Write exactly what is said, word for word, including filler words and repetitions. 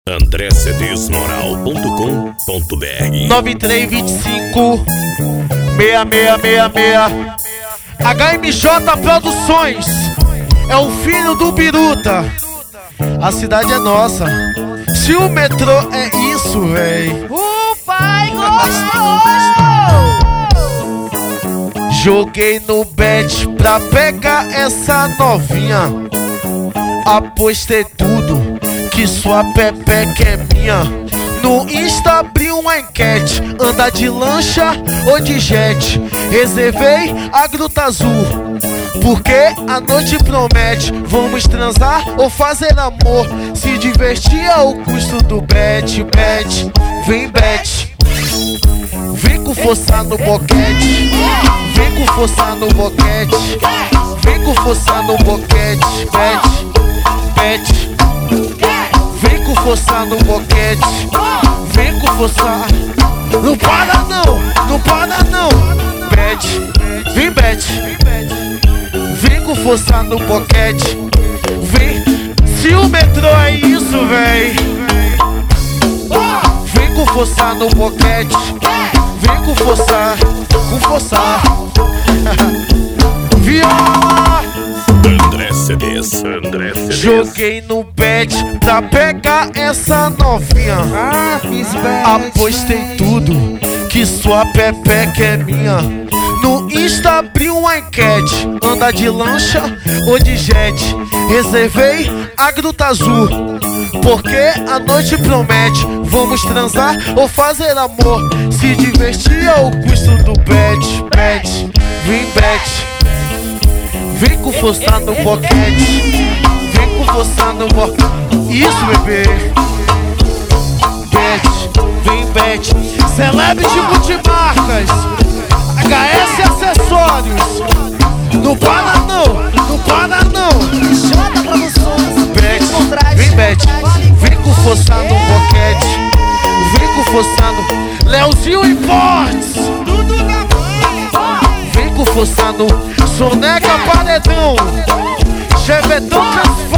André C Ds moral ponto com ponto B R nove três dois cinco seis seis seis seis H M J Produções é o filho do Biruta. A cidade é nossa. Se o metrô é isso, véi. O pai gostou! Joguei no bet pra pegar essa novinha. Apostei tudo que sua pepeca é minha. No Insta abri uma enquete: anda de lancha ou de jet? Reservei a Gruta Azul, porque a noite promete. Vamos transar ou fazer amor? Se divertir é o custo do bet. Bet, vem bet. Vem com força no boquete. Vem com força no boquete. Vem com força no boquete. Bet, bet. Vem com força no boquete. Vem com força. Não para não, não para não. Bet, vem bet. Vem com força no boquete. Vem. Se o metrô é isso, véi. Vem com força no boquete. Vem com força, com força. Viola. André C Ds, André C Ds. Joguei no bet pra pegar essa novinha. Ah, fiz bet. Apostei tudo que sua pepeca é minha. No Insta abri uma enquete: anda de lancha ou de jet? Reservei a Gruta Azul, porque a noite promete. Vamos transar ou fazer amor? Se divertir é o custo do bet. Bet, vem bet. Vem com força no boquete. Vem com força no boquete. Isso, bebê. Bet, vem bet. Celebre de multimarcas, H S Acessórios. Não para não, não para não. J Produções. Bet, vem bet. Vem com força no boquete. Vem com força no Leozinho Imports. Tudo na mão. Vem com força no Soneca Paredão. Chevetão Transforma.